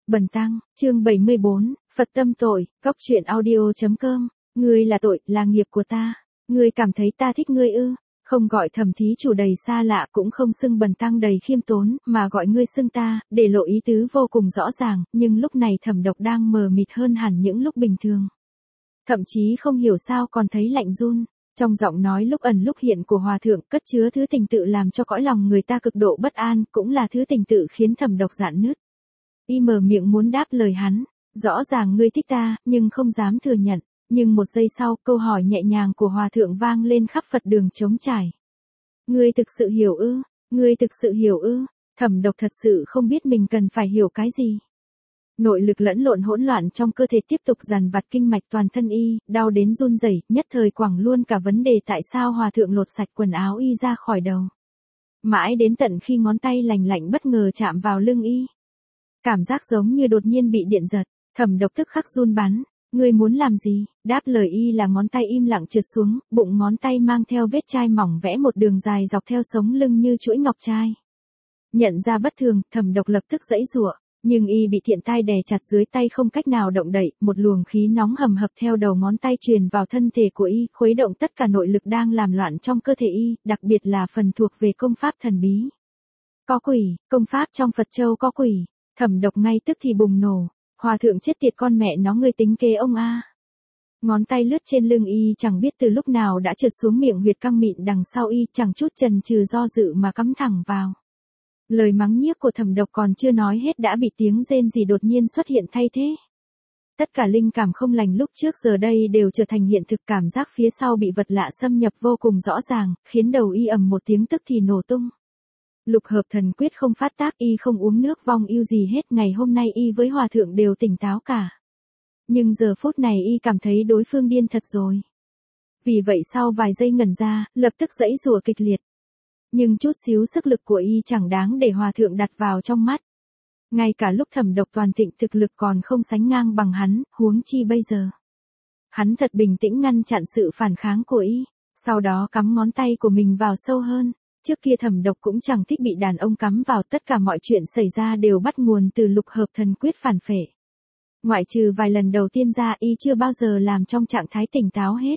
Bần tăng, chương 74, Phật tâm tội, Cóc truyện audio.com. Ngươi là tội, là nghiệp của ta. Ngươi cảm thấy ta thích ngươi ư? Không gọi Thẩm thí chủ đầy xa lạ, cũng không xưng bần tăng đầy khiêm tốn, mà gọi ngươi xưng ta, để lộ ý tứ vô cùng rõ ràng, nhưng lúc này Thẩm Độc đang mờ mịt hơn hẳn những lúc bình thường. Thậm chí không hiểu sao còn thấy lạnh run. Trong giọng nói lúc ẩn lúc hiện của hòa thượng cất chứa thứ tình tự làm cho cõi lòng người ta cực độ bất an, cũng là thứ tình tự khiến Thẩm Độc rạn nứt. Y mở miệng muốn đáp lời hắn, rõ ràng ngươi thích ta, nhưng không dám thừa nhận. Nhưng một giây sau, câu hỏi nhẹ nhàng của hòa thượng vang lên khắp Phật đường trống trải. Ngươi thực sự hiểu ư? Ngươi thực sự hiểu ư? Thẩm Độc thật sự không biết mình cần phải hiểu cái gì. Nội lực lẫn lộn hỗn loạn trong cơ thể tiếp tục dằn vặt kinh mạch toàn thân y, đau đến run rẩy, nhất thời quẳng luôn cả vấn đề tại sao hòa thượng lột sạch quần áo y ra khỏi đầu. Mãi đến tận khi ngón tay lành lạnh bất ngờ chạm vào lưng y. Cảm giác giống như đột nhiên bị điện giật, Thẩm Độc tức khắc run bắn. Ngươi muốn làm gì? Đáp lời y là ngón tay im lặng trượt xuống, bụng ngón tay mang theo vết chai mỏng vẽ một đường dài dọc theo sống lưng như chuỗi ngọc trai. Nhận ra bất thường, Thẩm Độc lập tức giãy giụa, nhưng y bị thiện tai đè chặt dưới tay không cách nào động đậy, một luồng khí nóng hầm hập theo đầu ngón tay truyền vào thân thể của y, khuấy động tất cả nội lực đang làm loạn trong cơ thể y, đặc biệt là phần thuộc về công pháp thần bí. Có quỷ, công pháp trong Phật Châu có quỷ. Thẩm Độc ngay tức thì bùng nổ. Hòa thượng chết tiệt con mẹ nó, ngươi tính kế ông a. Ngón tay lướt trên lưng y chẳng biết từ lúc nào đã trượt xuống miệng huyệt căng mịn đằng sau y, chẳng chút chần chừ do dự mà cắm thẳng vào. Lời mắng nhiếc của Thẩm Độc còn chưa nói hết đã bị tiếng rên rỉ đột nhiên xuất hiện thay thế. Tất cả linh cảm không lành lúc trước giờ đây đều trở thành hiện thực, cảm giác phía sau bị vật lạ xâm nhập vô cùng rõ ràng, khiến đầu y ầm một tiếng tức thì nổ tung. Lục hợp thần quyết không phát tác, y không uống nước vong yêu gì hết, ngày hôm nay y với hòa thượng đều tỉnh táo cả. Nhưng giờ phút này y cảm thấy đối phương điên thật rồi. Vì vậy sau vài giây ngẩn ra, lập tức giãy giụa kịch liệt. Nhưng chút xíu sức lực của y chẳng đáng để hòa thượng đặt vào trong mắt. Ngay cả lúc Thẩm Độc toàn thịnh thực lực còn không sánh ngang bằng hắn, huống chi bây giờ. Hắn thật bình tĩnh ngăn chặn sự phản kháng của y, sau đó cắm ngón tay của mình vào sâu hơn. Trước kia Thẩm Độc cũng chẳng thích bị đàn ông cắm vào, tất cả mọi chuyện xảy ra đều bắt nguồn từ lục hợp thần quyết phản phệ. Ngoại trừ vài lần đầu tiên ra, y chưa bao giờ làm trong trạng thái tỉnh táo hết.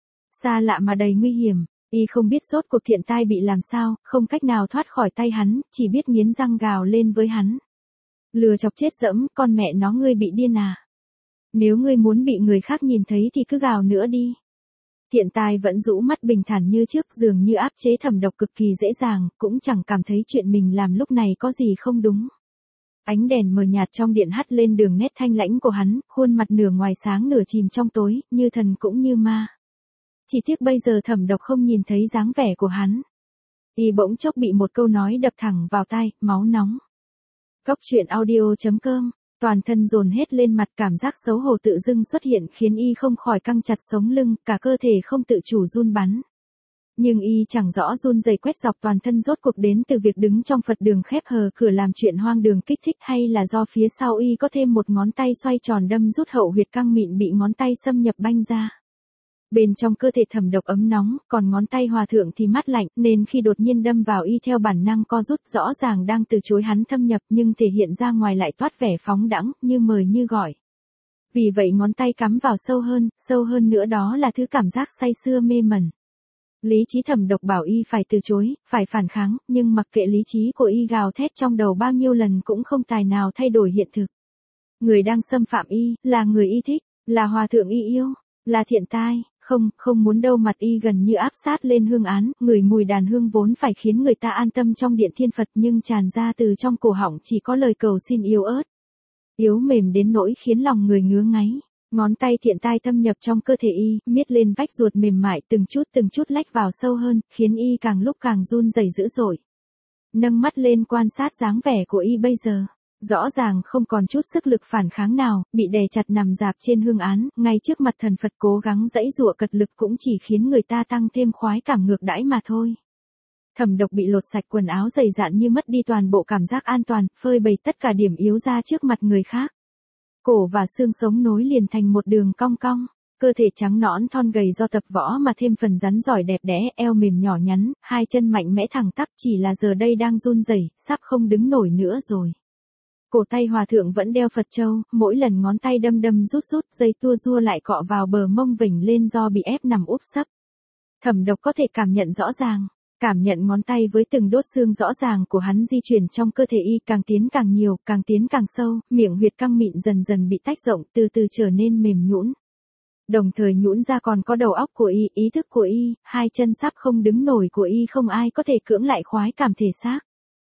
Xa lạ mà đầy nguy hiểm, y không biết rốt cuộc thiện tai bị làm sao, không cách nào thoát khỏi tay hắn, chỉ biết nghiến răng gào lên với hắn. Lừa chọc chết dẫm, con mẹ nó, ngươi bị điên à? Nếu ngươi muốn bị người khác nhìn thấy thì cứ gào nữa đi. Thiện tai vẫn rũ mắt bình thản như trước, dường như áp chế Thẩm Độc cực kỳ dễ dàng, cũng chẳng cảm thấy chuyện mình làm lúc này có gì không đúng. Ánh đèn mờ nhạt trong điện hắt lên đường nét thanh lãnh của hắn, khuôn mặt nửa ngoài sáng nửa chìm trong tối, như thần cũng như ma. Chỉ tiếc bây giờ Thẩm Độc không nhìn thấy dáng vẻ của hắn. Y bỗng chốc bị một câu nói đập thẳng vào tai, máu nóng. Cóc truyện audio.com. Toàn thân dồn hết lên mặt, cảm giác xấu hổ tự dưng xuất hiện khiến y không khỏi căng chặt sống lưng, cả cơ thể không tự chủ run bắn. Nhưng y chẳng rõ run rẩy quét dọc toàn thân rốt cuộc đến từ việc đứng trong Phật đường khép hờ cửa làm chuyện hoang đường kích thích, hay là do phía sau y có thêm một ngón tay xoay tròn đâm rút hậu huyệt căng mịn bị ngón tay xâm nhập banh ra. Bên trong cơ thể Thẩm Độc ấm nóng, còn ngón tay hòa thượng thì mát lạnh, nên khi đột nhiên đâm vào y theo bản năng co rút, rõ ràng đang từ chối hắn thâm nhập nhưng thể hiện ra ngoài lại toát vẻ phóng đãng, như mời như gọi. Vì vậy ngón tay cắm vào sâu hơn nữa đó là thứ cảm giác say sưa mê mẩn. Lý trí Thẩm Độc bảo y phải từ chối, phải phản kháng, nhưng mặc kệ lý trí của y gào thét trong đầu bao nhiêu lần cũng không tài nào thay đổi hiện thực. Người đang xâm phạm y, là người y thích, là hòa thượng y yêu, là thiện tai. Không muốn đâu, mặt y gần như áp sát lên hương án, ngửi mùi đàn hương vốn phải khiến người ta an tâm trong điện thiên Phật nhưng tràn ra từ trong cổ họng chỉ có lời cầu xin yếu ớt. Yếu mềm đến nỗi khiến lòng người ngứa ngáy. Ngón tay thiện tai thâm nhập trong cơ thể y, miết lên vách ruột mềm mại từng chút lách vào sâu hơn, khiến y càng lúc càng run rẩy dữ dội. Nâng mắt lên quan sát dáng vẻ của y bây giờ. Rõ ràng không còn chút sức lực phản kháng nào, bị đè chặt nằm rạp trên hương án, ngay trước mặt thần Phật cố gắng giãy giụa cật lực cũng chỉ khiến người ta tăng thêm khoái cảm ngược đãi mà thôi. Thẩm Độc bị lột sạch quần áo dày dạn như mất đi toàn bộ cảm giác an toàn, phơi bày tất cả điểm yếu ra trước mặt người khác. Cổ và xương sống nối liền thành một đường cong cong, cơ thể trắng nõn thon gầy do tập võ mà thêm phần rắn giỏi đẹp đẽ, eo mềm nhỏ nhắn, hai chân mạnh mẽ thẳng tắp, chỉ là giờ đây đang run rẩy, sắp không đứng nổi nữa rồi. Cổ tay hòa thượng vẫn đeo Phật châu, mỗi lần ngón tay đâm đâm rút rút, dây tua rua lại cọ vào bờ mông vểnh lên do bị ép nằm úp sấp. Thẩm Độc có thể cảm nhận rõ ràng, cảm nhận ngón tay với từng đốt xương rõ ràng của hắn di chuyển trong cơ thể y càng tiến càng nhiều, càng tiến càng sâu, miệng huyệt căng mịn dần dần bị tách rộng từ từ trở nên mềm nhũn. Đồng thời nhũn ra còn có đầu óc của y, ý thức của y, hai chân sắp không đứng nổi của y không ai có thể cưỡng lại khoái cảm thể xác.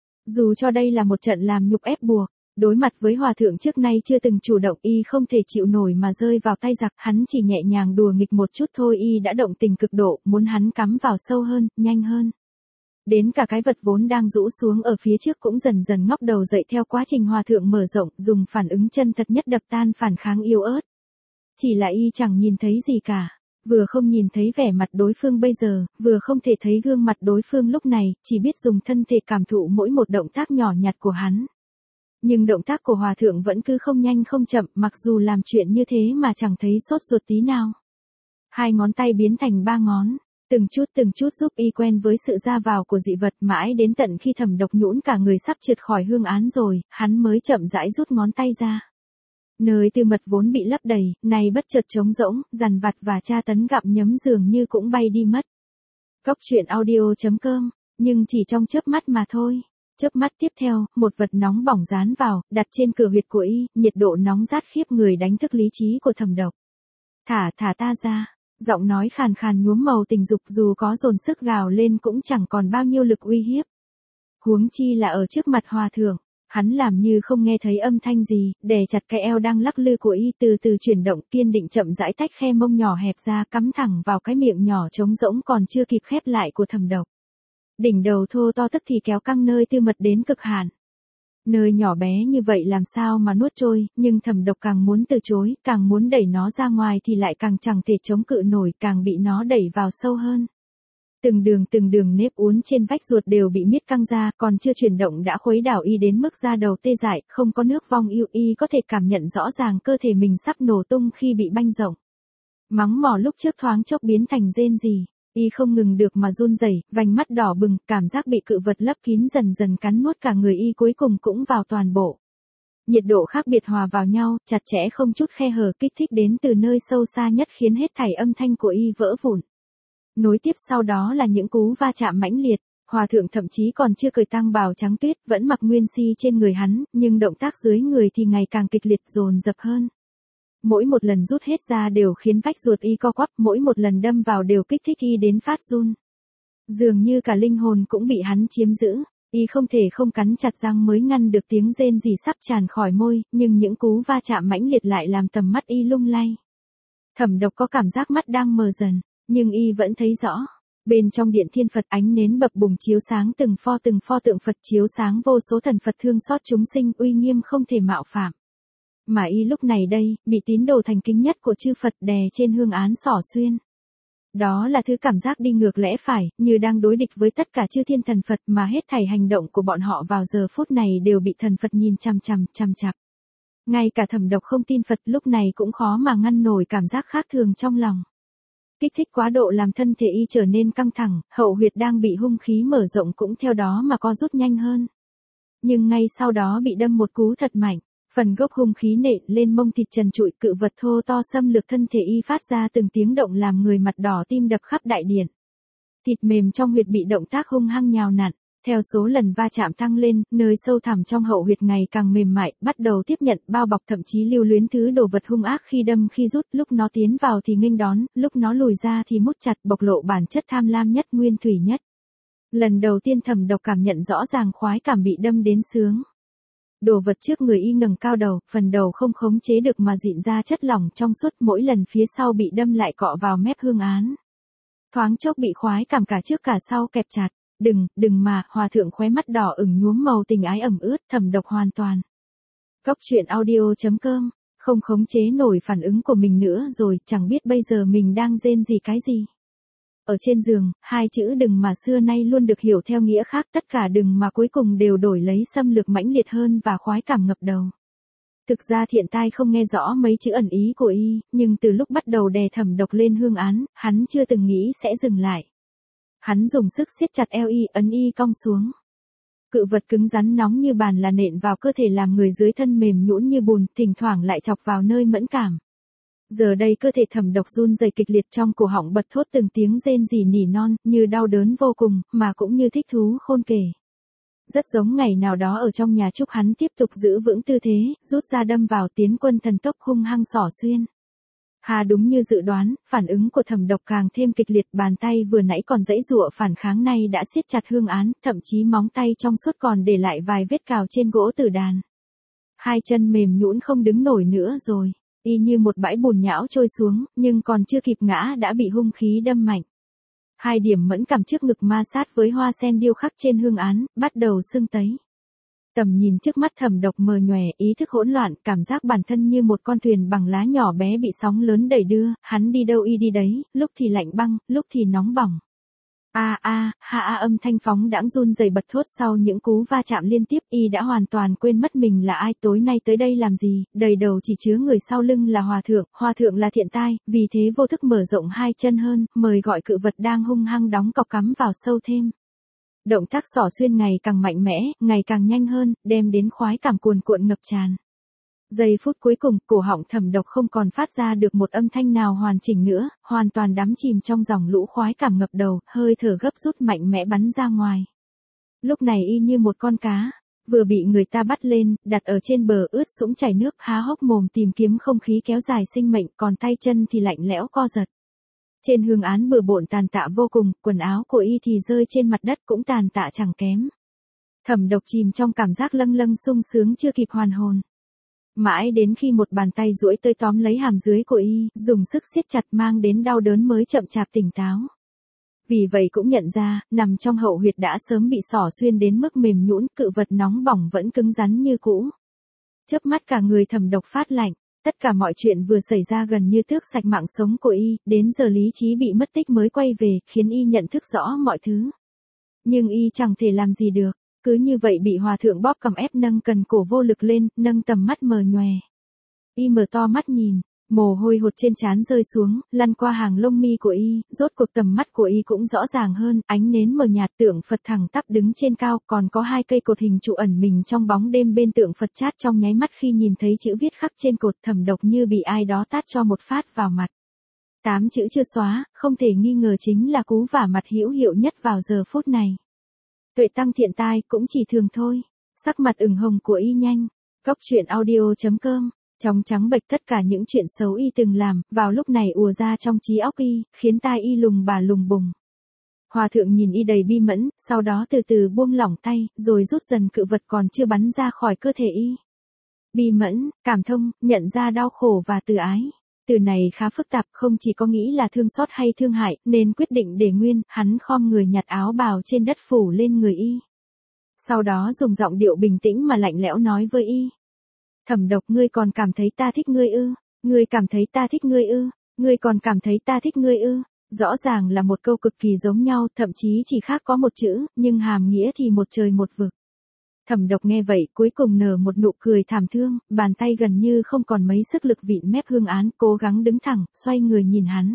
Dù cho đây là một trận làm nhục ép buộc, đối mặt với hòa thượng trước nay chưa từng chủ động y không thể chịu nổi mà rơi vào tay giặc, hắn chỉ nhẹ nhàng đùa nghịch một chút thôi y đã động tình cực độ, muốn hắn cắm vào sâu hơn, nhanh hơn. Đến cả cái vật vốn đang rũ xuống ở phía trước cũng dần dần ngóc đầu dậy theo quá trình hòa thượng mở rộng, dùng phản ứng chân thật nhất đập tan phản kháng yếu ớt. Chỉ là y chẳng nhìn thấy gì cả, vừa không nhìn thấy vẻ mặt đối phương bây giờ, vừa không thể thấy gương mặt đối phương lúc này, chỉ biết dùng thân thể cảm thụ mỗi một động tác nhỏ nhặt của hắn. Nhưng động tác của hòa thượng vẫn cứ không nhanh không chậm, mặc dù làm chuyện như thế mà chẳng thấy sốt ruột tí nào. Hai ngón tay biến thành ba ngón, từng chút giúp y quen với sự ra vào của dị vật, mãi đến tận khi Thẩm Độc nhũn cả người sắp trượt khỏi hương án rồi, hắn mới chậm rãi rút ngón tay ra. Nơi tư mật vốn bị lấp đầy, này bất chợt trống rỗng, dằn vặt và tra tấn gặm nhấm dường như cũng bay đi mất. Cốc truyện audio.com, nhưng chỉ trong chớp mắt mà thôi. Chớp mắt tiếp theo, một vật nóng bỏng dán vào, đặt trên cửa huyệt của y, nhiệt độ nóng rát khiếp người đánh thức lý trí của Thẩm Độc. Thả ta ra, giọng nói khàn khàn nhuốm màu tình dục dù có dồn sức gào lên cũng chẳng còn bao nhiêu lực uy hiếp. Huống chi là ở trước mặt hòa thượng, hắn làm như không nghe thấy âm thanh gì, đè chặt cái eo đang lắc lư của y từ từ chuyển động kiên định chậm rãi tách khe mông nhỏ hẹp ra cắm thẳng vào cái miệng nhỏ trống rỗng còn chưa kịp khép lại của Thẩm Độc. Đỉnh đầu thô to tức thì kéo căng nơi tư mật đến cực hạn. Nơi nhỏ bé như vậy làm sao mà nuốt trôi, nhưng Thẩm Độc càng muốn từ chối, càng muốn đẩy nó ra ngoài thì lại càng chẳng thể chống cự nổi, càng bị nó đẩy vào sâu hơn. Từng đường nếp uốn trên vách ruột đều bị miết căng ra, còn chưa chuyển động đã khuấy đảo y đến mức da đầu tê dại, không có nước vong yêu y có thể cảm nhận rõ ràng cơ thể mình sắp nổ tung khi bị banh rộng. Mắng mỏ lúc trước thoáng chốc biến thành rên rỉ. Y không ngừng được mà run rẩy, vành mắt đỏ bừng, cảm giác bị cự vật lấp kín dần dần cắn nuốt cả người y cuối cùng cũng vào toàn bộ. Nhiệt độ khác biệt hòa vào nhau, chặt chẽ không chút khe hở kích thích đến từ nơi sâu xa nhất khiến hết thảy âm thanh của y vỡ vụn. Nối tiếp sau đó là những cú va chạm mãnh liệt, hòa thượng thậm chí còn chưa cởi tang bào trắng tuyết, vẫn mặc nguyên si trên người hắn, nhưng động tác dưới người thì ngày càng kịch liệt dồn dập hơn. Mỗi một lần rút hết ra đều khiến vách ruột y co quắp, mỗi một lần đâm vào đều kích thích y đến phát run. Dường như cả linh hồn cũng bị hắn chiếm giữ, y không thể không cắn chặt răng mới ngăn được tiếng rên rỉ sắp tràn khỏi môi, nhưng những cú va chạm mãnh liệt lại làm tầm mắt y lung lay. Thẩm Độc có cảm giác mắt đang mờ dần, nhưng y vẫn thấy rõ. Bên trong điện thiên Phật ánh nến bập bùng chiếu sáng từng pho tượng Phật chiếu sáng vô số thần Phật thương xót chúng sinh uy nghiêm không thể mạo phạm. Mà y lúc này đây, bị tín đồ thành kính nhất của chư Phật đè trên hương án xỏ xuyên. Đó là thứ cảm giác đi ngược lẽ phải, như đang đối địch với tất cả chư thiên thần Phật mà hết thảy hành động của bọn họ vào giờ phút này đều bị thần Phật nhìn chằm chằm. Ngay cả Thẩm Độc không tin Phật lúc này cũng khó mà ngăn nổi cảm giác khác thường trong lòng. Kích thích quá độ làm thân thể y trở nên căng thẳng, hậu huyệt đang bị hung khí mở rộng cũng theo đó mà co rút nhanh hơn. Nhưng ngay sau đó bị đâm một cú thật mạnh. Phần gốc hung khí nện lên mông thịt trần trụi, cự vật thô to xâm lược thân thể y phát ra từng tiếng động làm người mặt đỏ tim đập khắp đại điện. Thịt mềm trong huyệt bị động tác hung hăng nhào nặn, theo số lần va chạm tăng lên, nơi sâu thẳm trong hậu huyệt ngày càng mềm mại, bắt đầu tiếp nhận, bao bọc thậm chí lưu luyến thứ đồ vật hung ác khi đâm khi rút, lúc nó tiến vào thì nghênh đón, lúc nó lùi ra thì mút chặt, bộc lộ bản chất tham lam nhất nguyên thủy nhất. Lần đầu tiên Thẩm Độc cảm nhận rõ ràng khoái cảm bị đâm đến sướng. Đồ vật trước người y ngẩng cao đầu, phần đầu không khống chế được mà dịn ra chất lỏng trong suốt, mỗi lần phía sau bị đâm lại cọ vào mép hương án. Thoáng chốc bị khoái cảm cả trước cả sau kẹp chặt, đừng mà, hòa thượng khóe mắt đỏ ửng nhuốm màu tình ái ẩm ướt, Thẩm Độc hoàn toàn. Cốc truyện audio.com, không khống chế nổi phản ứng của mình nữa rồi, chẳng biết bây giờ mình đang rên gì cái gì. Ở trên giường, hai chữ đừng mà xưa nay luôn được hiểu theo nghĩa khác, tất cả đừng mà cuối cùng đều đổi lấy xâm lược mãnh liệt hơn và khoái cảm ngập đầu. Thực ra thiện tai không nghe rõ mấy chữ ẩn ý của y, nhưng từ lúc bắt đầu đè Thẩm Độc lên hương án, hắn chưa từng nghĩ sẽ dừng lại. Hắn dùng sức siết chặt eo y, ấn y cong xuống. Cự vật cứng rắn nóng như bàn là nện vào cơ thể làm người dưới thân mềm nhũn như bùn, thỉnh thoảng lại chọc vào nơi mẫn cảm. Giờ đây cơ thể Thẩm Độc run rẩy kịch liệt, trong cổ họng bật thốt từng tiếng rên rỉ nỉ non, như đau đớn vô cùng, mà cũng như thích thú khôn kể. Rất giống ngày nào đó ở trong nhà chúc hắn tiếp tục giữ vững tư thế, rút ra đâm vào tiến quân thần tốc hung hăng xỏ xuyên. Hà đúng như dự đoán, phản ứng của Thẩm Độc càng thêm kịch liệt, bàn tay vừa nãy còn giãy giụa phản kháng nay đã siết chặt Hương Án, thậm chí móng tay trong suốt còn để lại vài vết cào trên gỗ tử đàn. Hai chân mềm nhũn không đứng nổi nữa rồi, y như một bãi bùn nhão trôi xuống, nhưng còn chưa kịp ngã đã bị hung khí đâm mạnh. Hai điểm mẫn cảm trước ngực ma sát với hoa sen điêu khắc trên Hương Án, bắt đầu sưng tấy. Tầm nhìn trước mắt Thẩm Độc mờ nhòe, ý thức hỗn loạn, cảm giác bản thân như một con thuyền bằng lá nhỏ bé bị sóng lớn đẩy đưa, hắn đi đâu y đi đấy, lúc thì lạnh băng, lúc thì nóng bỏng. Âm thanh phóng đãng run rẩy bật thốt sau những cú va chạm liên tiếp, y đã hoàn toàn quên mất mình là ai, tối nay tới đây làm gì, đầy đầu chỉ chứa người sau lưng là hòa thượng là thiện tai, vì thế vô thức mở rộng hai chân hơn, mời gọi cự vật đang hung hăng đóng cọc cắm vào sâu thêm. Động tác xỏ xuyên ngày càng mạnh mẽ, ngày càng nhanh hơn, đem đến khoái cảm cuồn cuộn ngập tràn. Giây phút cuối cùng, cổ họng Thẩm Độc không còn phát ra được một âm thanh nào hoàn chỉnh nữa, hoàn toàn đắm chìm trong dòng lũ khoái cảm ngập đầu, hơi thở gấp rút mạnh mẽ bắn ra ngoài. Lúc này y như một con cá, vừa bị người ta bắt lên, đặt ở trên bờ ướt sũng chảy nước, há hốc mồm tìm kiếm không khí kéo dài sinh mệnh, còn tay chân thì lạnh lẽo co giật. Trên Hương Án bừa bộn tàn tạ vô cùng, quần áo của y thì rơi trên mặt đất cũng tàn tạ chẳng kém. Thẩm Độc chìm trong cảm giác lâng lâng sung sướng chưa kịp hoàn hồn. Mãi đến khi một bàn tay duỗi tới tóm lấy hàm dưới của y, dùng sức siết chặt mang đến đau đớn mới chậm chạp tỉnh táo. Vì vậy cũng nhận ra, nằm trong hậu huyệt đã sớm bị xỏ xuyên đến mức mềm nhũn, cự vật nóng bỏng vẫn cứng rắn như cũ. Chớp mắt cả người Thẩm Độc phát lạnh, tất cả mọi chuyện vừa xảy ra gần như tước sạch mạng sống của y, đến giờ lý trí bị mất tích mới quay về, khiến y nhận thức rõ mọi thứ. Nhưng y chẳng thể làm gì được. Cứ như vậy bị hòa thượng bóp cầm ép nâng cần cổ vô lực lên, nâng tầm mắt mờ nhòe. Y mở to mắt nhìn, mồ hôi hột trên trán rơi xuống, lăn qua hàng lông mi của y, rốt cuộc tầm mắt của y cũng rõ ràng hơn, ánh nến mờ nhạt, tượng Phật thẳng tắp đứng trên cao, còn có hai cây cột hình trụ ẩn mình trong bóng đêm bên tượng Phật chát trong nháy mắt khi nhìn thấy chữ viết khắc trên cột. Thẩm Độc như bị ai đó tát cho một phát vào mặt. 8 chữ chưa xóa, không thể nghi ngờ chính là cú vả mặt hữu hiệu nhất vào giờ phút này. Tuệ tăng thiện tai cũng chỉ thường thôi. Sắc mặt ửng hồng của y nhanh. Góc truyện audio.com. Trong trắng bệch tất cả những chuyện xấu y từng làm, vào lúc này ùa ra trong trí óc y, khiến tai y lùng bà lùng bùng. Hòa thượng nhìn y đầy bi mẫn, sau đó từ từ buông lỏng tay, rồi rút dần cự vật còn chưa bắn ra khỏi cơ thể y. Bi mẫn, cảm thông, nhận ra đau khổ và từ ái. Từ này khá phức tạp, không chỉ có nghĩ là thương xót hay thương hại, nên quyết định để nguyên, hắn khom người nhặt áo bào trên đất phủ lên người y. Sau đó dùng giọng điệu bình tĩnh mà lạnh lẽo nói với y. Thẩm Độc, ngươi còn cảm thấy ta thích ngươi ư? Ngươi cảm thấy ta thích ngươi ư? Ngươi còn cảm thấy ta thích ngươi ư? Rõ ràng là một câu cực kỳ giống nhau, thậm chí chỉ khác có một chữ, nhưng hàm nghĩa thì một trời một vực. Thẩm Độc nghe vậy cuối cùng nở một nụ cười thảm thương, bàn tay gần như không còn mấy sức lực vịn mép Hương Án, cố gắng đứng thẳng, xoay người nhìn hắn.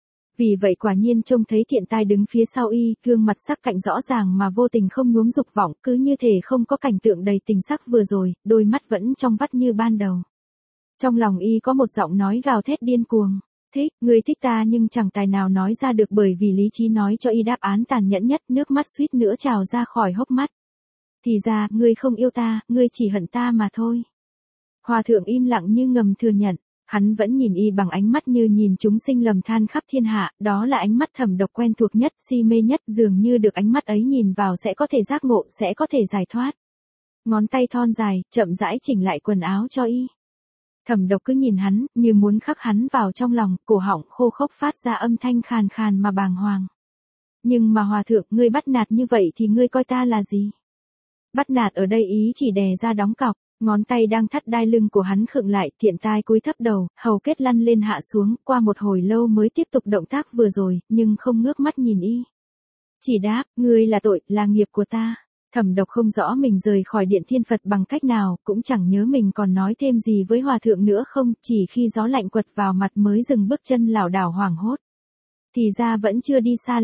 Vì vậy quả nhiên trông thấy thiện tai đứng phía sau y, gương mặt sắc cạnh rõ ràng mà vô tình không nhuốm dục vọng, cứ như thể không có cảnh tượng đầy tình sắc vừa rồi, đôi mắt vẫn trong vắt như ban đầu. Trong lòng y có một giọng nói gào thét điên cuồng. Thích, ngươi thích ta nhưng chẳng tài nào nói ra được bởi vì lý trí nói cho y đáp án tàn nhẫn nhất, nước mắt suýt nữa trào ra khỏi hốc mắt. Thì ra, ngươi không yêu ta, ngươi chỉ hận ta mà thôi. Hòa thượng im lặng như ngầm thừa nhận, hắn vẫn nhìn y bằng ánh mắt như nhìn chúng sinh lầm than khắp thiên hạ, đó là ánh mắt Thẩm Độc quen thuộc nhất, si mê nhất, dường như được ánh mắt ấy nhìn vào sẽ có thể giác ngộ, sẽ có thể giải thoát. Ngón tay thon dài, chậm rãi chỉnh lại quần áo cho y. Thẩm Độc cứ nhìn hắn, như muốn khắc hắn vào trong lòng, cổ họng khô khốc phát ra âm thanh khàn khàn mà bàng hoàng. Nhưng mà hòa thượng, ngươi bắt nạt như vậy thì ngươi coi ta là gì? Bắt nạt ở đây ý chỉ đè ra đóng cọc, ngón tay đang thắt đai lưng của hắn khựng lại, thiện tai cúi thấp đầu, hầu kết lăn lên hạ xuống, qua một hồi lâu mới tiếp tục động tác vừa rồi, nhưng không ngước mắt nhìn y. Chỉ đáp, ngươi là tội, là nghiệp của ta. Thẩm Độc không rõ mình rời khỏi điện Thiên Phật bằng cách nào, cũng chẳng nhớ mình còn nói thêm gì với hòa thượng nữa không, chỉ khi gió lạnh quật vào mặt mới dừng bước chân lảo đảo hoảng hốt. Thì ra vẫn chưa đi xa lắm.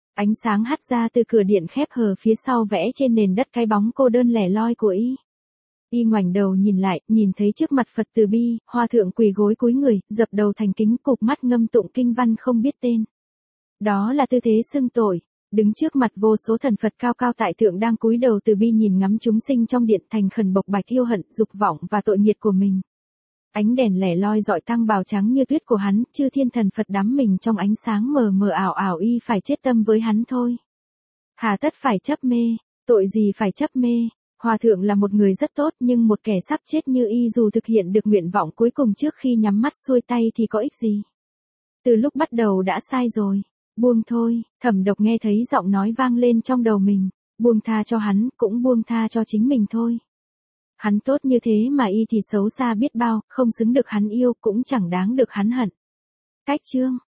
Ánh sáng hắt ra từ cửa điện khép hờ phía sau vẽ trên nền đất cái bóng cô đơn lẻ loi của y. Y ngoảnh đầu nhìn lại, nhìn thấy trước mặt Phật Từ Bi, hòa thượng quỳ gối cúi người, dập đầu thành kính, cụp mắt ngâm tụng kinh văn không biết tên. Đó là tư thế xưng tội. Đứng trước mặt vô số thần Phật cao cao tại thượng đang cúi đầu từ bi nhìn ngắm chúng sinh trong điện, thành khẩn bộc bạch yêu hận, dục vọng và tội nghiệt của mình. Ánh đèn lẻ loi rọi tăng bào trắng như tuyết của hắn, chư thiên thần Phật đắm mình trong ánh sáng mờ mờ ảo ảo, y phải chết tâm với hắn thôi. Hà tất phải chấp mê, tội gì phải chấp mê. Hòa thượng là một người rất tốt, nhưng một kẻ sắp chết như y dù thực hiện được nguyện vọng cuối cùng trước khi nhắm mắt xuôi tay thì có ích gì. Từ lúc bắt đầu đã sai rồi. Buông thôi. Thẩm Độc nghe thấy giọng nói vang lên trong đầu mình. Buông tha cho hắn, cũng buông tha cho chính mình thôi. Hắn tốt như thế mà y thì xấu xa biết bao, không xứng được hắn yêu, cũng chẳng đáng được hắn hận. Cách chương